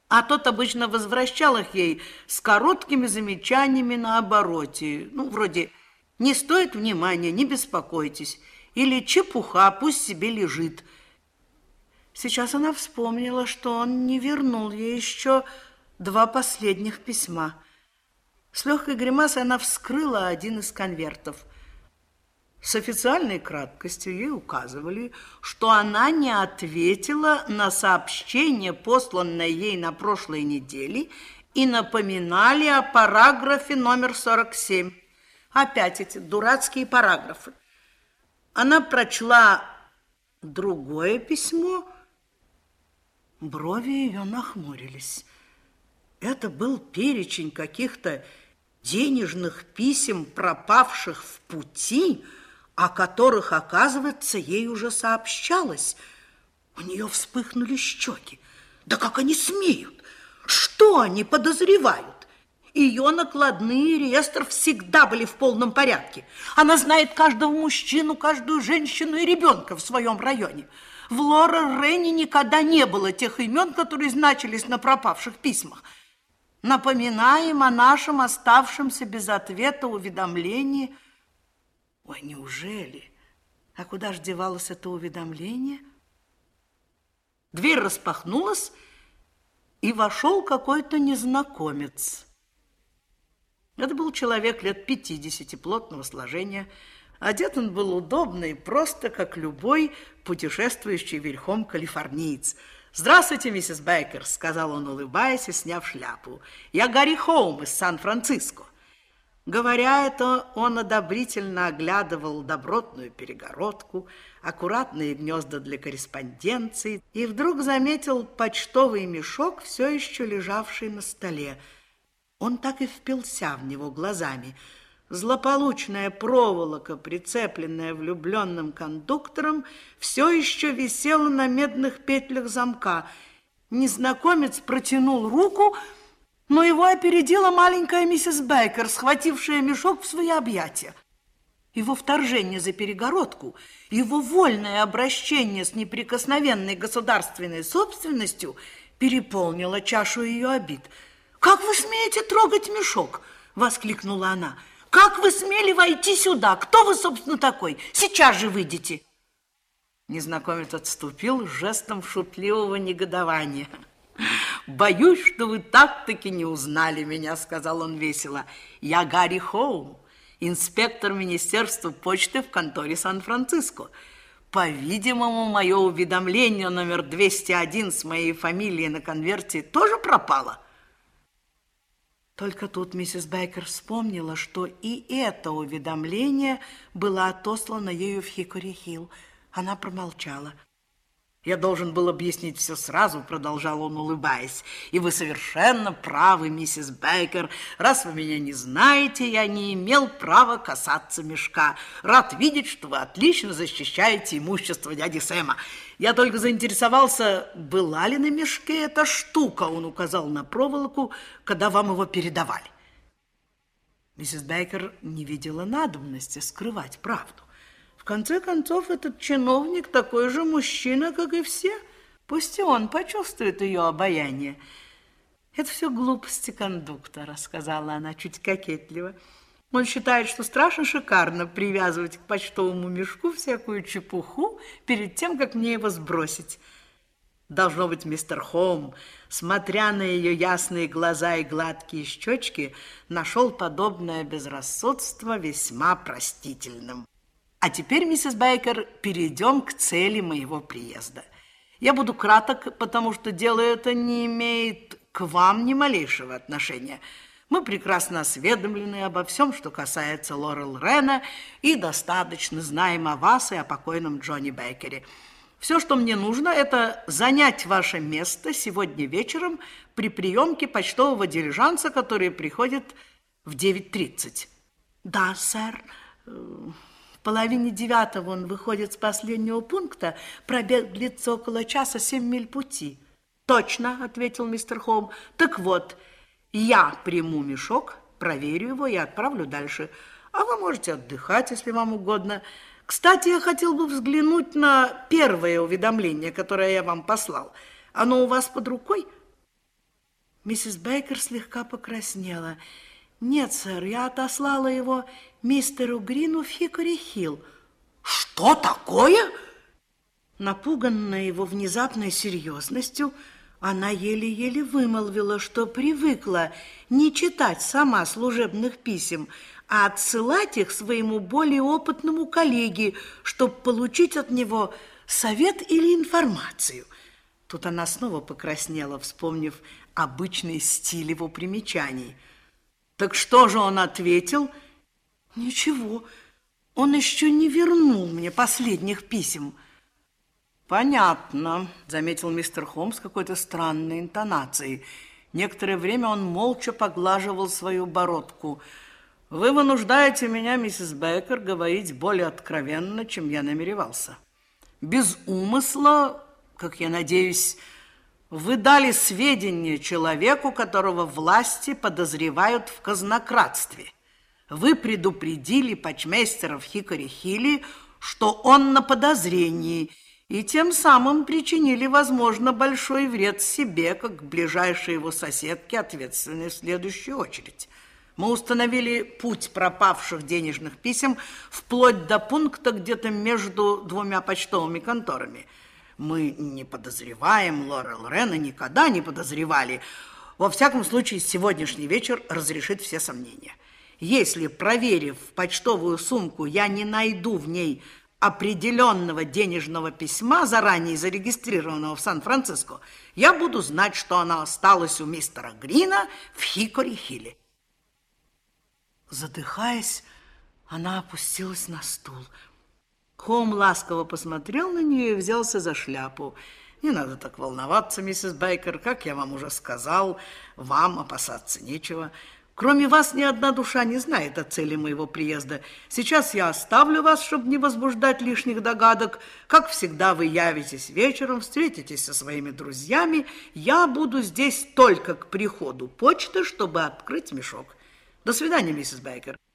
А тот обычно возвращал их ей с короткими замечаниями на обороте. Ну, вроде «не стоит внимания, не беспокойтесь» или «чепуха, пусть себе лежит». Сейчас она вспомнила, что он не вернул ей еще 2 последних письма. С легкой гримасой она вскрыла один из конвертов. С официальной краткостью ей указывали, что она не ответила на сообщение, посланное ей на прошлой неделе, и напоминали о параграфе номер 47. Опять эти дурацкие параграфы. Она прочла другое письмо. Брови ее нахмурились. Это был перечень каких-то денежных писем, пропавших в пути, о которых, оказывается, ей уже сообщалось. У нее вспыхнули щеки. Да как они смеют? Что они подозревают? Ее накладные реестры всегда были в полном порядке. Она знает каждого мужчину, каждую женщину и ребенка в своем районе. В Лора-Ренни никогда не было тех имен, которые значились на пропавших письмах. Напоминаем о нашем оставшемся без ответа уведомлении. Ой, неужели? А куда же девалось это уведомление? Дверь распахнулась, и вошел какой-то незнакомец. Это был человек лет 50, плотного сложения. Одет он был удобно и просто, как любой путешествующий верхом калифорниец. «Здравствуйте, миссис Бейкер», — сказал он, улыбаясь и сняв шляпу. «Я Гарри Хоум из Сан-Франциско». Говоря это, он одобрительно оглядывал добротную перегородку, аккуратные гнезда для корреспонденции и вдруг заметил почтовый мешок, все еще лежавший на столе. Он так и впился в него глазами. Злополучная проволока, прицепленная влюбленным кондуктором, все еще висела на медных петлях замка. Незнакомец протянул руку, но его опередила маленькая миссис Бейкер, схватившая мешок в свои объятия. Его вторжение за перегородку, его вольное обращение с неприкосновенной государственной собственностью переполнило чашу ее обид. «Как вы смеете трогать мешок?» — воскликнула она. «Как вы смели войти сюда? Кто вы, собственно, такой? Сейчас же выйдите!» Незнакомец отступил жестом шутливого негодования. «Боюсь, что вы так-таки не узнали меня», — сказал он весело. «Я Гарри Хоум, инспектор Министерства почты в конторе Сан-Франциско. По-видимому, мое уведомление номер 201 с моей фамилией на конверте тоже пропало». Только тут миссис Бейкер вспомнила, что и это уведомление было отослано ею в Хикори-Хилл. Она промолчала. «Я должен был объяснить все сразу», — продолжал он, улыбаясь. «И вы совершенно правы, миссис Бейкер. Раз вы меня не знаете, я не имел права касаться мешка. Рад видеть, что вы отлично защищаете имущество дяди Сэма. Я только заинтересовался, была ли на мешке эта штука», — он указал на проволоку, «когда вам его передавали». Миссис Бейкер не видела надобности скрывать правду. В конце концов, этот чиновник такой же мужчина, как и все. Пусть и он почувствует ее обаяние. «Это все глупости кондуктора», — сказала она чуть кокетливо. «Он считает, что страшно шикарно привязывать к почтовому мешку всякую чепуху перед тем, как мне его сбросить». Должно быть, мистер Хоум, смотря на ее ясные глаза и гладкие щечки, нашел подобное безрассудство весьма простительным. А теперь, миссис Бейкер, перейдем к цели моего приезда. Я буду краток, потому что дело это не имеет к вам ни малейшего отношения. Мы прекрасно осведомлены обо всем, что касается Лорел-Рена, и достаточно знаем о вас и о покойном Джонни Бейкере. Все, что мне нужно, это занять ваше место сегодня вечером при приемке почтового дилижанса, который приходит в 9:30. Да, сэр. В 8:30 он выходит с последнего пункта, пробег длится около часа, 7 миль пути. Точно, ответил мистер Хоум. Так вот, я приму мешок, проверю его и отправлю дальше. А вы можете отдыхать, если вам угодно. Кстати, я хотел бы взглянуть на первое уведомление, которое я вам послал. Оно у вас под рукой? Миссис Бейкер слегка покраснела. Нет, сэр, я отослала его мистеру Грину в Хикори-Хилл. Что такое? Напуганная его внезапной серьезностью, она еле-еле вымолвила, что привыкла не читать сама служебных писем, а отсылать их своему более опытному коллеге, чтобы получить от него совет или информацию. Тут она снова покраснела, вспомнив обычный стиль его примечаний. Так что же он ответил? Ничего, он еще не вернул мне последних писем. Понятно, заметил мистер Холмс с какой-то странной интонацией. Некоторое время он молча поглаживал свою бородку. Вы вынуждаете меня, миссис Бейкер, говорить более откровенно, чем я намеревался. Без умысла, как я надеюсь, вы дали сведения человеку, которого власти подозревают в казнократстве. Вы предупредили почмейстера в Хикори-Хилле, что он на подозрении, и тем самым причинили, возможно, большой вред себе, как ближайшей его соседке, ответственной в следующую очередь. Мы установили путь пропавших денежных писем вплоть до пункта где-то между двумя почтовыми конторами. Мы не подозреваем Лорел Рена, никогда не подозревали. Во всяком случае, сегодняшний вечер разрешит все сомнения. Если, проверив почтовую сумку, я не найду в ней определенного денежного письма, заранее зарегистрированного в Сан-Франциско, я буду знать, что она осталась у мистера Грина в Хикори-Хилле. Задыхаясь, она опустилась на стул. Холм ласково посмотрел на нее и взялся за шляпу. Не надо так волноваться, миссис Бейкер, как я вам уже сказал, вам опасаться нечего. Кроме вас ни одна душа не знает о цели моего приезда. Сейчас я оставлю вас, чтобы не возбуждать лишних догадок. Как всегда, вы явитесь вечером, встретитесь со своими друзьями. Я буду здесь только к приходу почты, чтобы открыть мешок. До свидания, миссис Бейкер.